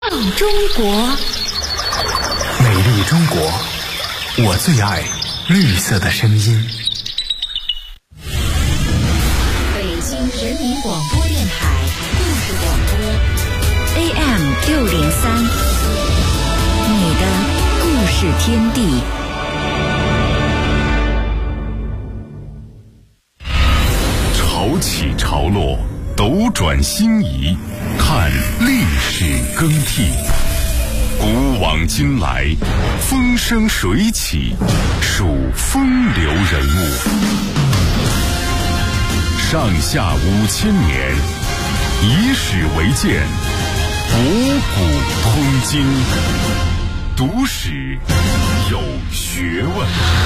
中国， 美丽中国，我最爱绿色的声音。 北京人民广播电台故事广播 AM603，你的故事天地。 潮起潮落，斗转星移，看历史更替。古往今来，风生水起，数风流人物。上下5000年，以史为鉴，博古通今，读史有学问。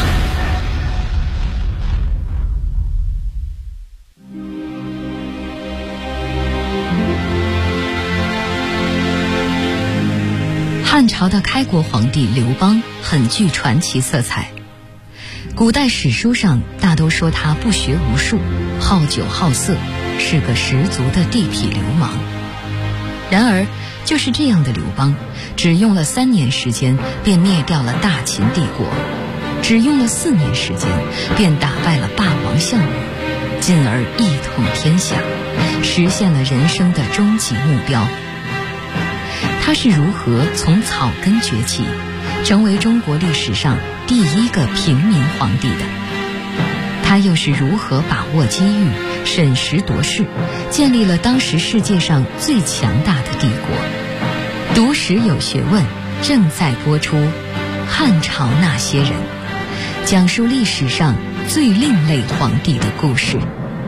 汉朝的开国皇帝刘邦很具传奇色彩，古代史书上大都说他不学无术，好酒好色，是个十足的地痞流氓。然而就是这样的刘邦，只用了3年时间便灭掉了大秦帝国，只用了4年时间便打败了霸王项羽，进而一统天下，实现了人生的终极目标。他是如何从草根崛起，成为中国历史上第一个平民皇帝的？他又是如何把握机遇，审时度势，建立了当时世界上最强大的帝国？读史有学问，正在播出《汉朝那些人》，讲述历史上最另类皇帝的故事。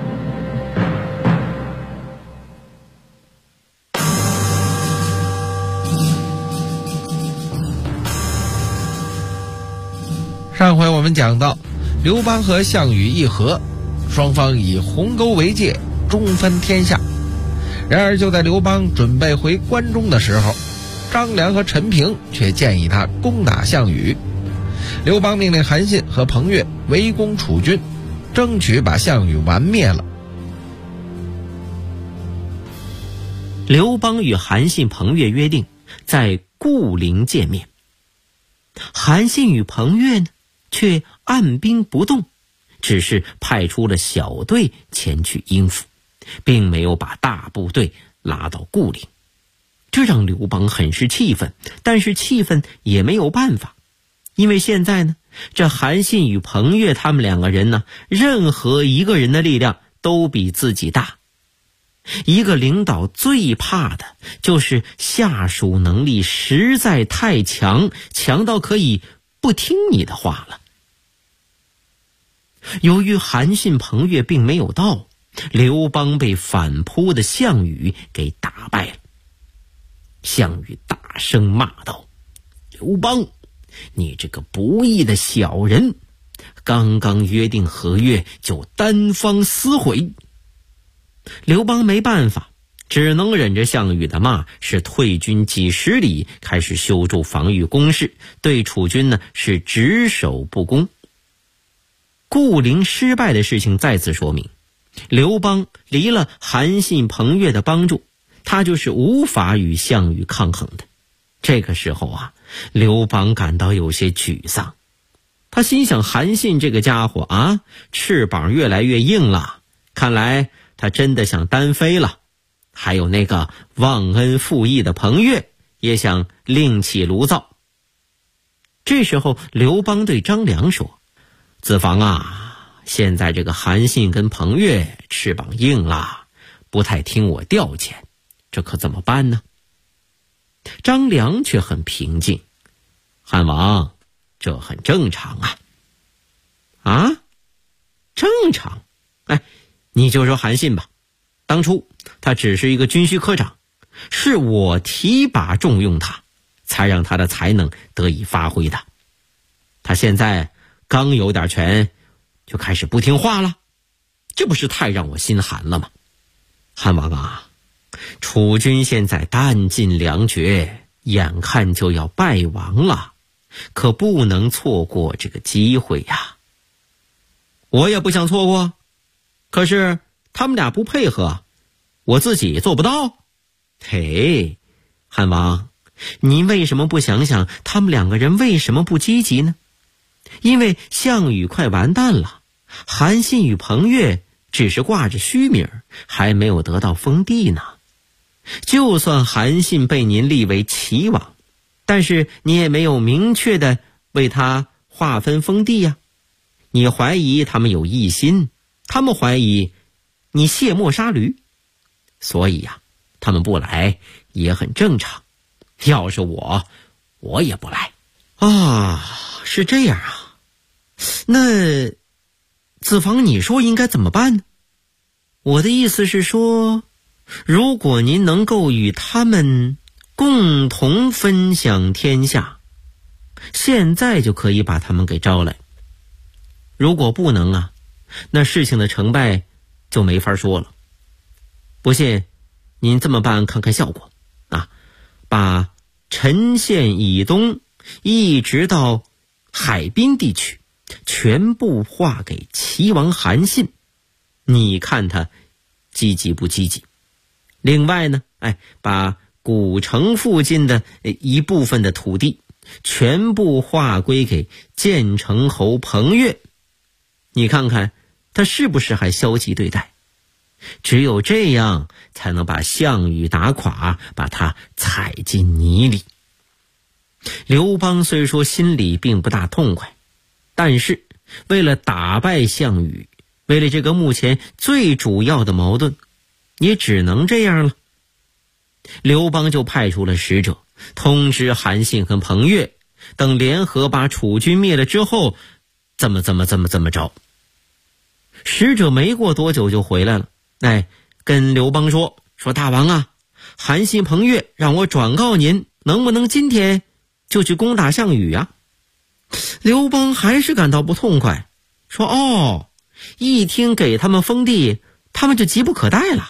上回我们讲到，刘邦和项羽议和，双方以鸿沟为界，中分天下。然而就在刘邦准备回关中的时候，张良和陈平却建议他攻打项羽。刘邦命令韩信和彭越围攻楚军，争取把项羽完灭了。 刘邦与韩信、彭越约定在固陵见面。韩信与彭越呢，却按兵不动，只是派出了小队前去应付，并没有把大部队拉到固陵。这让刘邦很是气愤，但是气愤也没有办法，因为现在呢，这韩信与彭越他们2个人呢，任何一个人的力量都比自己大。一个领导最怕的就是下属能力实在太强，强到可以不听你的话了。由于韩信、彭越并没有到，刘邦被反扑的项羽给打败了。项羽大声骂道：“刘邦，你这个不义的小人，刚刚约定合约就单方撕毁。”刘邦没办法，只能忍着项羽的骂，是退军几十里，开始修筑防御工事，对楚军呢是只守不攻。固陵失败的事情再次说明，刘邦离了韩信、彭越的帮助，他就是无法与项羽抗衡的。这个时候啊，刘邦感到有些沮丧。他心想，韩信这个家伙啊，翅膀越来越硬了，看来他真的想单飞了。还有那个忘恩负义的彭越也想另起炉灶。这时候刘邦对张良说：“子房啊，现在这个韩信跟彭越翅膀硬了，不太听我调遣，这可怎么办呢？”张良却很平静：“汉王，这很正常啊。”“啊？正常？哎，你就说韩信吧，当初他只是一个军需科长，是我提拔重用他，才让他的才能得以发挥的。他现在刚有点权，就开始不听话了，这不是太让我心寒了吗？汉王啊，楚军现在弹尽粮绝，眼看就要败亡了，可不能错过这个机会呀。”“我也不想错过，可是他们俩不配合，我自己做不到。”“嘿，汉王， 你为什么不想想他们两个人为什么不积极呢？因为项羽快完蛋了，韩信与彭越只是挂着虚名，还没有得到封地呢。就算韩信被您立为齐王，但是你也没有明确的为他划分封地呀。你怀疑他们有异心，他们怀疑你卸磨杀驴，所以呀，他们不来也很正常。要是我也不来啊。是这样啊，那子房你说应该怎么办呢？我的意思是说，如果您能够与他们共同分享天下，现在就可以把他们给招来。如果不能啊，那事情的成败就没法说了。不信您这么办看看效果啊，把陈县以东一直到海滨地区全部划给齐王韩信，你看他积极不积极？另外呢，把古城附近的一部分的土地全部划归给建成侯彭越，你看看他是不是还消极对待？只有这样才能把项羽打垮，把他踩进泥里。刘邦虽说心里并不大痛快，但是为了打败项羽，为了这个目前最主要的矛盾，也只能这样了。刘邦就派出了使者通知韩信和彭越，等联合把楚军灭了之后，怎么着。使者没过多久就回来了，跟刘邦说大王啊，韩信彭越让我转告您，能不能今天就去攻打项羽啊？刘邦还是感到不痛快，说一听给他们封地，他们就急不可待了。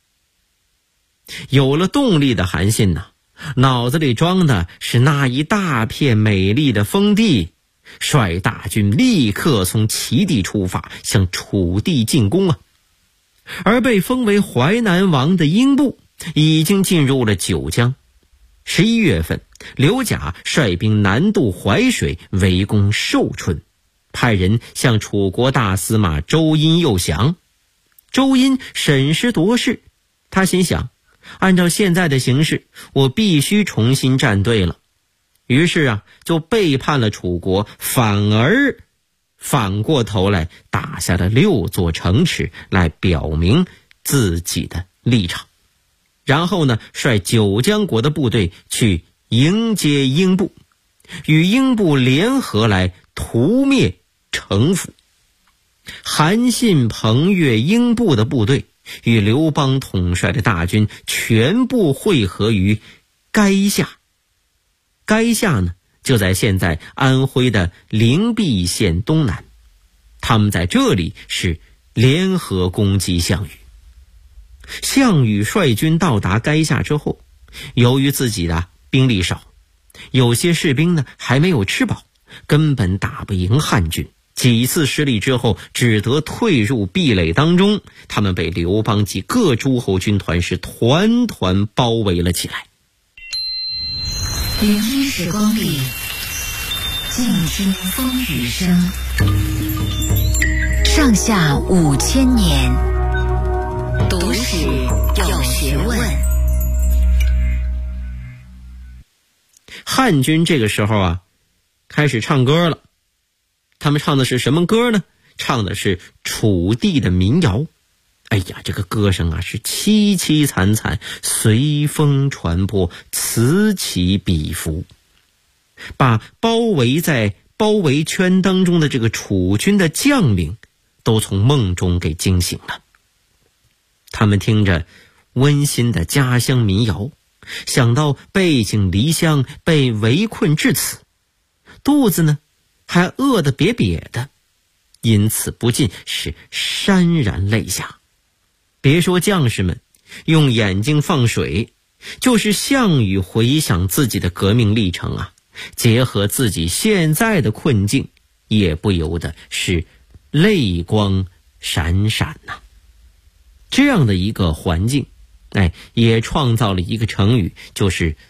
有了动力的韩信呢，脑子里装的是那一大片美丽的封地，率大军立刻从齐地出发，向楚地进攻啊。而被封为淮南王的英布已经进入了九江。11月份，刘贾率兵南渡淮水，围攻寿春，派人向楚国大司马周殷诱降。周殷审时度势，他心想，按照现在的形势，我必须重新站队了。于是就背叛了楚国，反过头来打下了6座城池，来表明自己的立场。然后呢，率九江国的部队去迎接英布，与英布联合来屠灭城府。韩信、彭越、英布的部队与刘邦统帅的大军全部汇合于垓下。垓下呢，就在现在安徽的灵璧县东南。他们在这里是联合攻击项羽。项羽率军到达垓下之后，由于自己的兵力少，有些士兵呢还没有吃饱，根本打不赢汉军。几次失利之后，只得退入壁垒当中。他们被刘邦及各诸侯军团是团团包围了起来。 聆听时光里，静听风雨声。上下5000年，读史有学问。 汉军这个时候开始唱歌了。他们唱的是什么歌呢？唱的是楚地的民谣。这个歌声是凄凄惨惨，随风传播，此起彼伏，把包围圈当中的这个楚军的将领都从梦中给惊醒了。他们听着温馨的家乡民谣，想到背井离乡，被围困至此，肚子呢还饿得瘪瘪的，因此不禁是潸然泪下。别说将士们用眼睛放水，就是项羽回想自己的革命历程结合自己现在的困境，也不由得是泪光闪闪这样的一个环境，也创造了一个成语，就是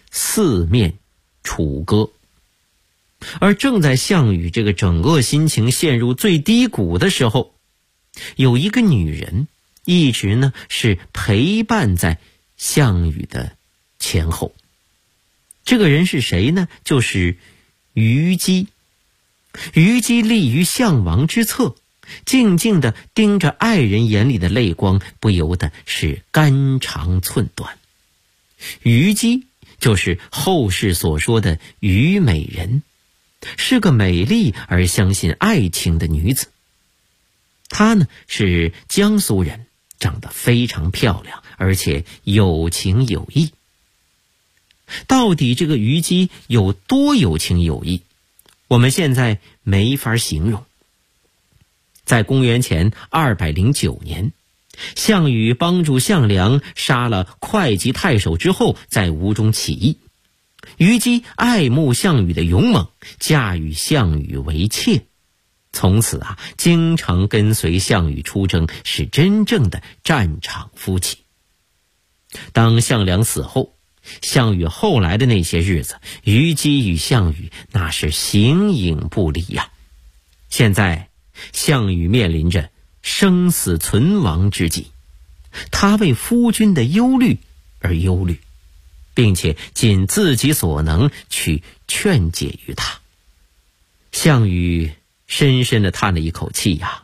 四面楚歌。而正在项羽这个整个心情陷入最低谷的时候，有一个女人一直呢是陪伴在项羽的前后。这个人是谁呢？就是虞姬。虞姬立于项王之侧，静静地盯着爱人眼里的泪光，不由得是肝肠寸断。虞姬就是后世所说的虞美人，是个美丽而相信爱情的女子。她呢是江苏人，长得非常漂亮，而且有情有义。到底这个虞姬有多有情有义，我们现在没法形容。在公元前209年，项羽帮助项梁杀了会稽太守之后，在吴中起义。虞姬爱慕项羽的勇猛，嫁与项羽为妾，从此经常跟随项羽出征，是真正的战场夫妻。当项梁死后，项羽后来的那些日子，虞姬与项羽那是形影不离呀。现在项羽面临着生死存亡之际，他为夫君的忧虑而忧虑，并且尽自己所能去劝解于他。项羽深深地叹了一口气呀，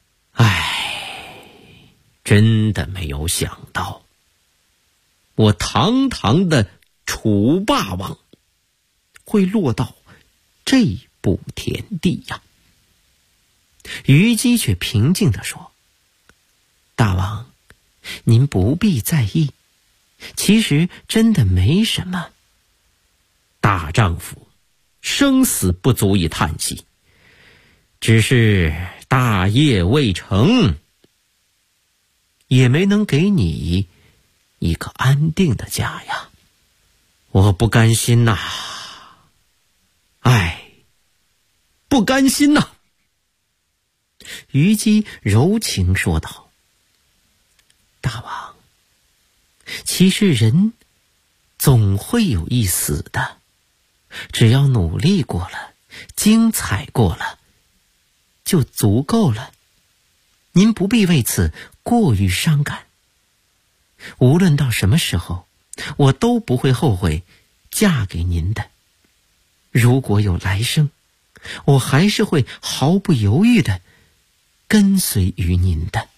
真的没有想到，我堂堂的楚霸王会落到这步田地呀。虞姬却平静地说，大王，您不必在意，其实真的没什么。大丈夫生死不足以叹息，只是大业未成，也没能给你一个安定的家呀。我不甘心呐，不甘心呐。虞姬柔情说道，大王，其实人总会有一死的，只要努力过了，精彩过了，就足够了。您不必为此过于伤感。无论到什么时候，我都不会后悔嫁给您的。如果有来生，我还是会毫不犹豫地跟随于您的。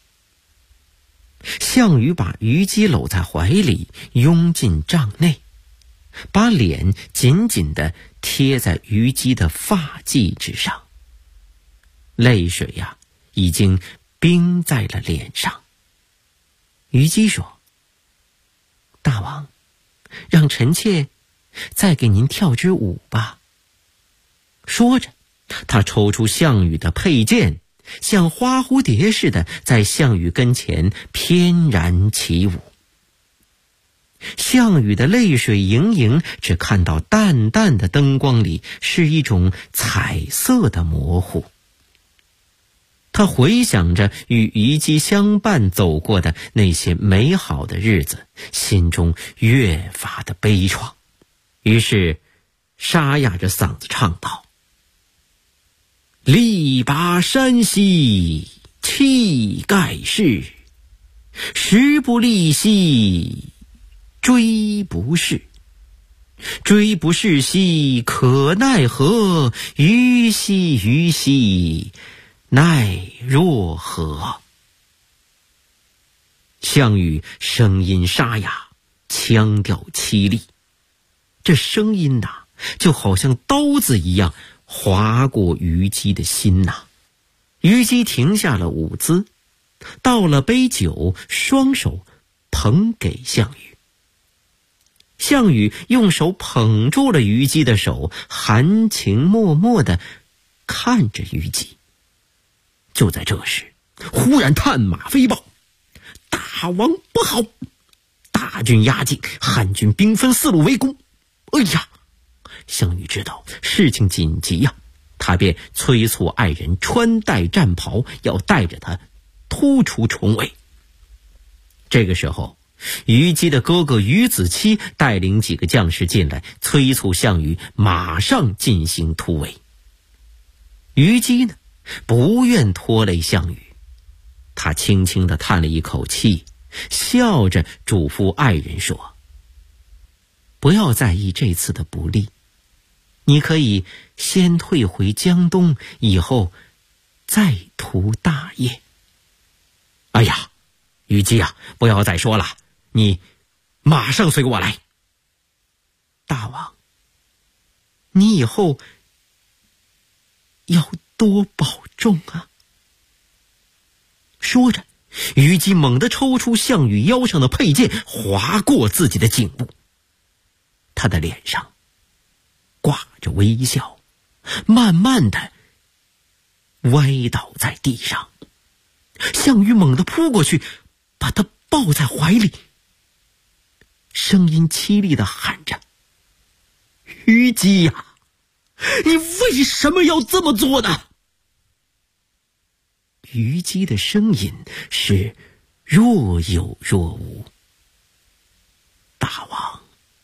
项羽把虞姬搂在怀里，拥进帐内，把脸紧紧地贴在虞姬的发髻之上，泪水已经冰在了脸上。虞姬说，大王，让臣妾再给您跳支舞吧。说着，他抽出项羽的佩剑，像花蝴蝶似的在项羽跟前翩然起舞。项羽的泪水盈盈，只看到淡淡的灯光里是一种彩色的模糊。他回想着与虞姬相伴走过的那些美好的日子，心中越发的悲怆，于是沙哑着嗓子唱道，力拔山兮气盖世，时不利兮骓不逝，骓不逝兮可奈何，虞兮虞兮奈若何。项羽声音沙哑，腔调凄厉，这声音就好像刀子一样划过虞姬的心虞姬停下了舞姿，倒了杯酒，双手捧给项羽。项羽用手捧住了虞姬的手，含情脉脉地看着虞姬。就在这时，忽然探马飞报，大王不好，大军压境，汉军兵分四路围攻。项羽知道事情紧急他便催促爱人穿戴战袍，要带着他突出重围。这个时候， 虞姬的哥哥虞子期带领几个将士进来，催促项羽马上进行突围。虞姬呢，不愿拖累项羽，他轻轻地叹了一口气，笑着嘱咐爱人说：不要在意这次的不利，你可以先退回江东，以后再图大业。哎呀，虞姬啊，不要再说了，你马上随我来。大王，你以后要多保重啊。说着，虞姬猛地抽出项羽腰上的佩剑，划过自己的颈部。他的脸上挂着微笑，慢慢的歪倒在地上。项羽猛地扑过去，把他抱在怀里，声音凄厉的喊着：虞姬呀，你为什么要这么做呢？虞姬的声音是若有若无。大王，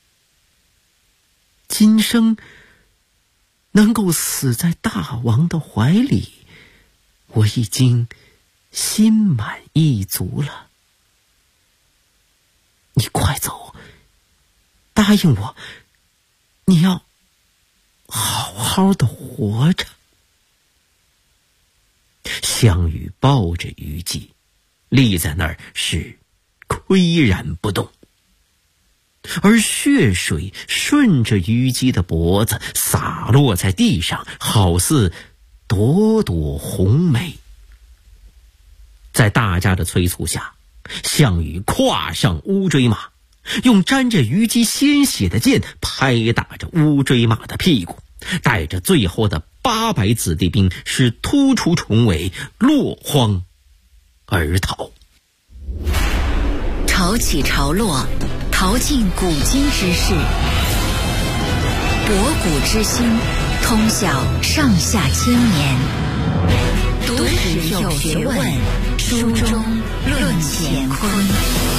今生能够死在大王的怀里，我已经心满意足了。你快走，答应我，你要好好的活着。项羽抱着虞姬，立在那儿是岿然不动，而血水顺着虞姬的脖子洒落在地上，好似朵朵红梅。在大家的催促下，项羽跨上乌骓马，用沾着虞姬鲜血的剑拍打着乌骓马的屁股，带着最后的800子弟兵是突出重围，落荒而逃。 潮起潮落，淘尽古今之事，博古之今，通晓上下千年。读史有学问，书中论乾坤。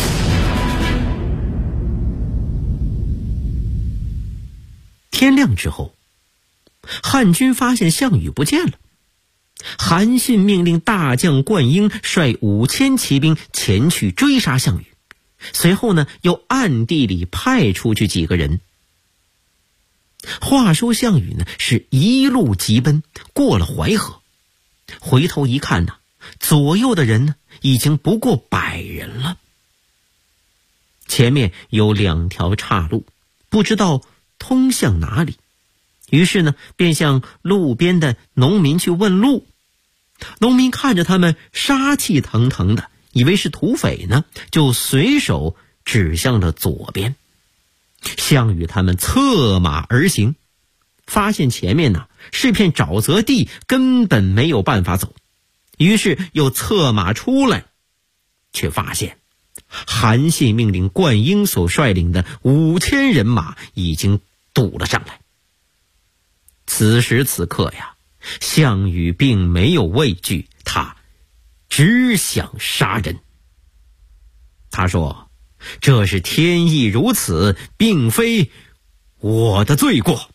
天亮之后，汉军发现项羽不见了。韩信命令大将灌婴率5000骑兵前去追杀项羽，随后呢，又暗地里派出去几个人。话说项羽呢，是一路急奔，过了淮河，回头一看呢，左右的人呢，已经不过100人了。前面有2条岔路，不知道通向哪里，于是呢，便向路边的农民去问路。农民看着他们杀气腾腾的，以为是土匪呢，就随手指向了左边。项羽他们策马而行，发现前面呢是片沼泽地，根本没有办法走，于是又策马出来，却发现韩信命令灌婴所率领的5000人马已经堵了上来。此时此刻呀，项羽并没有畏惧，他只想杀人。他说：这是天意如此，并非我的罪过。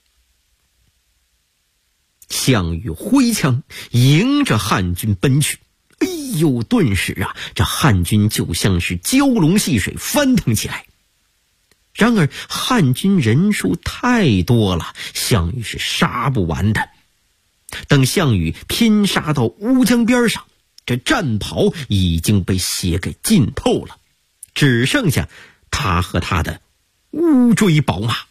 项羽挥枪迎着汉军奔去，哎呦，顿时啊，这汉军就像是蛟龙戏水，翻腾起来。然而汉军人数太多了，项羽是杀不完的。等项羽拼杀到乌江边上，这战袍已经被血给浸透了，只剩下他和他的乌骓宝马。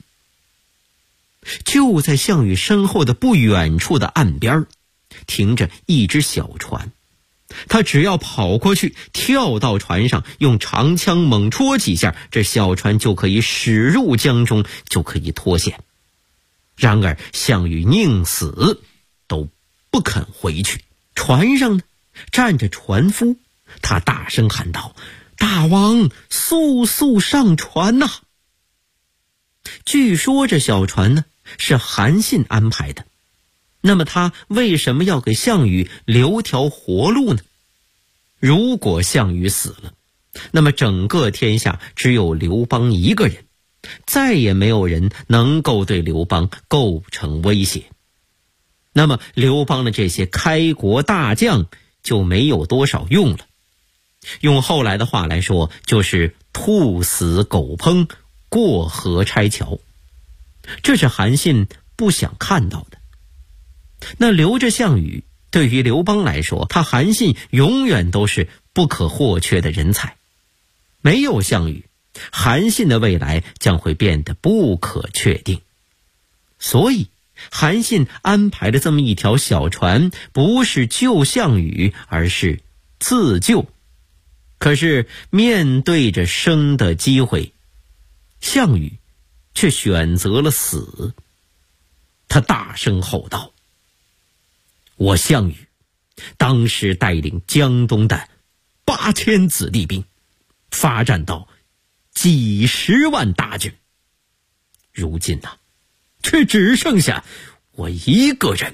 就在项羽身后的不远处的岸边，停着一只小船。他只要跑过去，跳到船上，用长枪猛戳几下，这小船就可以驶入江中，就可以脱险。然而项羽宁死都不肯回去。船上呢，站着船夫，他大声喊道：大王，速速上船呐！据说这小船呢，是韩信安排的。那么他为什么要给项羽留条活路呢？如果项羽死了， 那么整个天下只有刘邦一个人，再也没有人能够对刘邦构成威胁。那么刘邦的这些开国大将就没有多少用了。用后来的话来说，就是兔死狗烹，过河拆桥。这是韩信不想看到的。那留着项羽，对于刘邦来说，他韩信永远都是不可或缺的人才。没有项羽，韩信的未来将会变得不可确定。所以韩信安排了这么一条小船，不是救项羽，而是自救。可是面对着生的机会，项羽却选择了死。他大声吼道：我项羽当时带领江东的8000子弟兵，发展到几十万大军，如今却只剩下我一个人，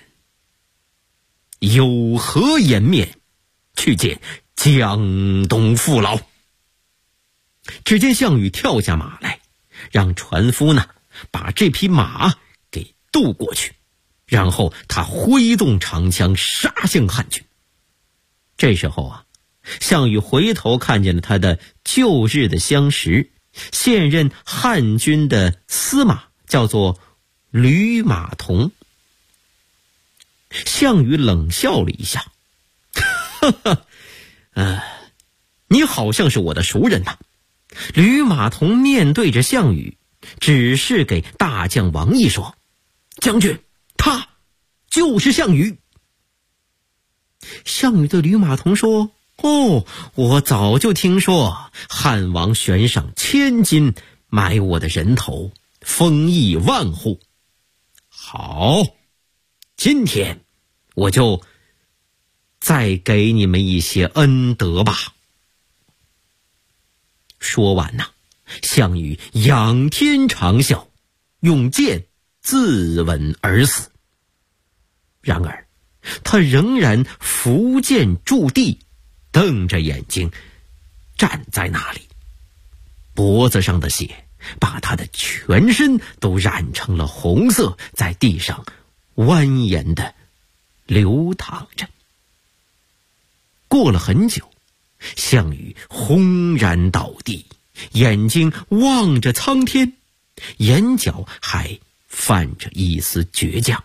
有何颜面去见江东父老？只见项羽跳下马来，让船夫把这匹马给渡过去，然后他挥动长枪杀向汉军。这时候项羽回头看见了他的旧日的相识，现任汉军的司马，叫做吕马童。项羽冷笑了一下，你好像是我的熟人呐。吕马童面对着项羽，只是给大将王毅说：将军，他就是项羽。项羽对吕马童说：我早就听说汉王悬赏1000金买我的人头，封邑万户。好，今天我就再给你们一些恩德吧。说完项羽仰天长啸，用剑自刎而死。然而他仍然伏剑驻地，瞪着眼睛站在那里，脖子上的血把他的全身都染成了红色，在地上蜿蜒地流淌着。过了很久，项羽轰然倒地，眼睛望着苍天，眼角还泛着一丝倔强。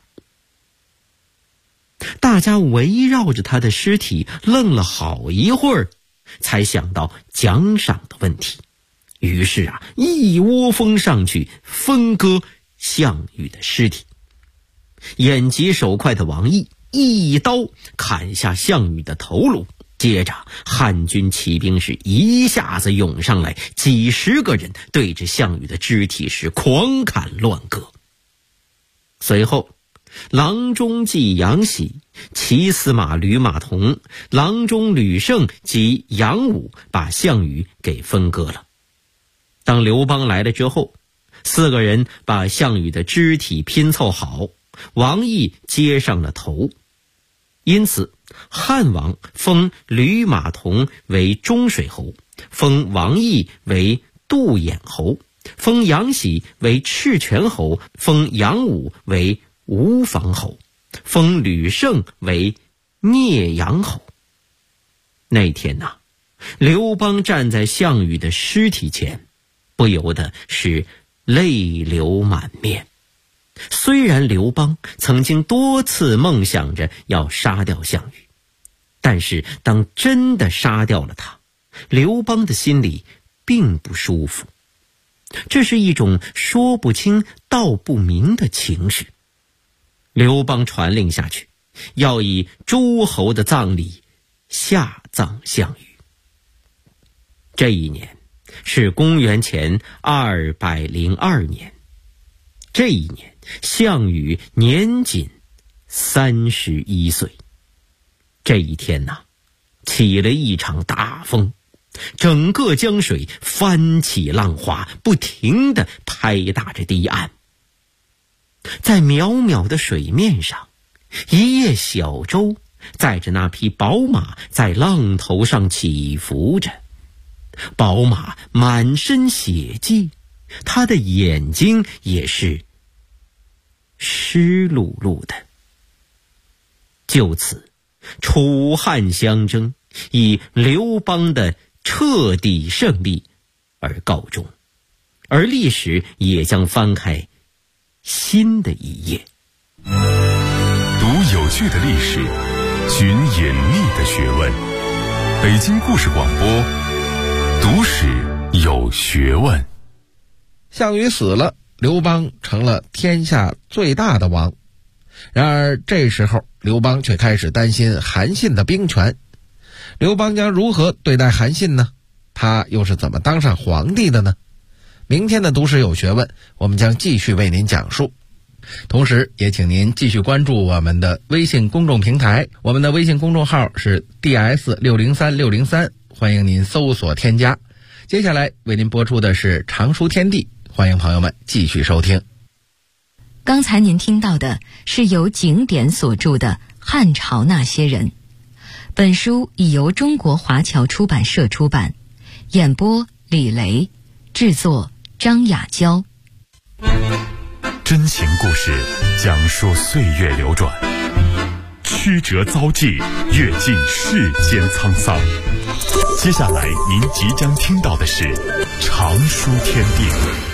大家围绕着他的尸体愣了好一会儿，才想到奖赏的问题，于是一窝蜂上去分割项羽的尸体。眼疾手快的王毅一刀砍下项羽的头颅，接着汉军骑兵是一下子涌上来，几十个人对着项羽的肢体是狂砍乱割。随后郎中计杨喜、骑司马吕马童、郎中吕胜及杨武把项羽给分割了。当刘邦来了之后，4个人把项羽的肢体拼凑好，王毅接上了头。因此汉王封吕马童为中水侯，封王毅为杜衍侯，封杨喜为赤泉侯，封杨武为吴房侯，封吕胜为聂阳侯。那天刘邦站在项羽的尸体前，不由得是泪流满面。虽然刘邦曾经多次梦想着要杀掉项羽，但是当真的杀掉了他，刘邦的心里并不舒服。这是一种说不清道不明的情绪。刘邦传令下去，要以诸侯的葬礼下葬项羽。这一年是公元前202年，这一年项羽年仅31岁。这一天起了一场大风，整个江水翻起浪花，不停地拍打着堤岸。在渺渺的水面上，一叶小舟载着那匹宝马在浪头上起伏着。 宝马满身血迹，他的眼睛也是湿漉漉的。就此，楚汉相争以刘邦的彻底胜利而告终，而历史也将翻开新的一页。 读有趣的历史，寻隐秘的学问。北京故事广播，读史有学问。 项羽死了，刘邦成了天下最大的王。然而这时候刘邦却开始担心韩信的兵权。刘邦将如何对待韩信呢？他又是怎么当上皇帝的呢？明天的读史有学问，我们将继续为您讲述。同时也请您继续关注我们的微信公众平台，我们的微信公众号是 DS603603，欢迎您搜索添加。接下来为您播出的是常书天地，欢迎朋友们继续收听。 刚才您听到的是由景典所著的《汉朝那些人》，本书已由中国华侨出版社出版，演播李雷，制作张雅娇。 真情故事讲述岁月流转，曲折遭际，阅尽世间沧桑。接下来您即将听到的是常书天地。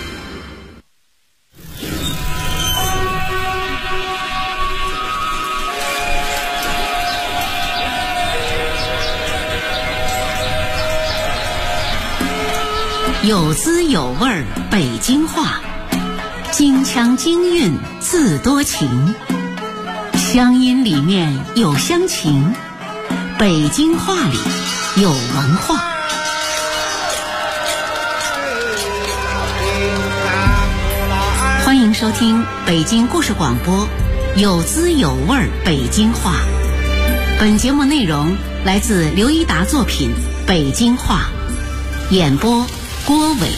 有滋有味北京话，京腔京韵自多情，乡音里面有乡情，北京话里有文化。欢迎收听北京故事广播，有滋有味北京话。本节目内容来自刘一达作品《北京话》，演播郭伟。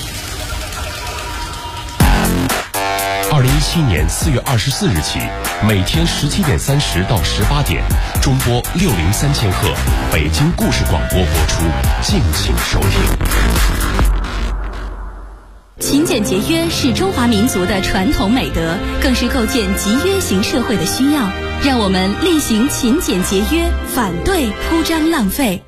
2017年4月24日起，每天17点30到18点，中波603千赫，北京故事广播播出，敬请收听。 勤俭节约是中华民族的传统美德，更是构建集约型社会的需要。让我们力行勤俭节约，反对铺张浪费。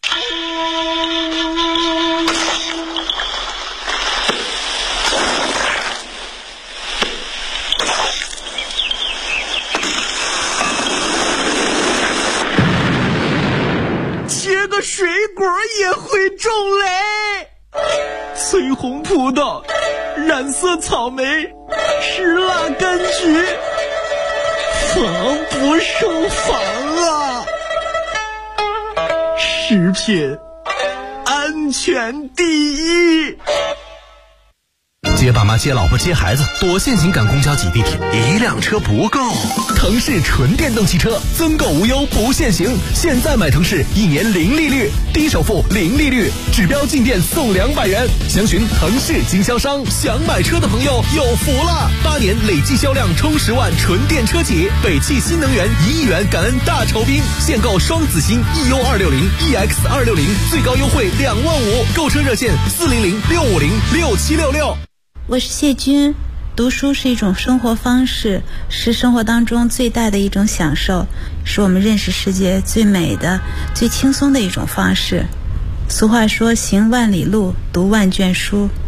切个水果也会种雷，翠红葡萄，染色草莓，石蜡柑橘，防不胜防啊！食品安全第一。 接爸妈接老婆接孩子，多限行赶公交挤地铁，一辆车不够。腾势纯电动汽车增购无忧不限行，现在买腾势1年0利率，低首付0利率，指标进店送200元。详询腾势经销商。想买车的朋友有福了，8年累计销量冲10万纯电车企，北汽新能源1亿元感恩大酬宾，现购双子星 EU260、EX260，最高优惠2万5，购车热线400-650-6766。 我是谢军。读书是一种生活方式，是生活当中最大的一种享受，是我们认识世界最美的、最轻松的一种方式。俗话说，行万里路，读万卷书。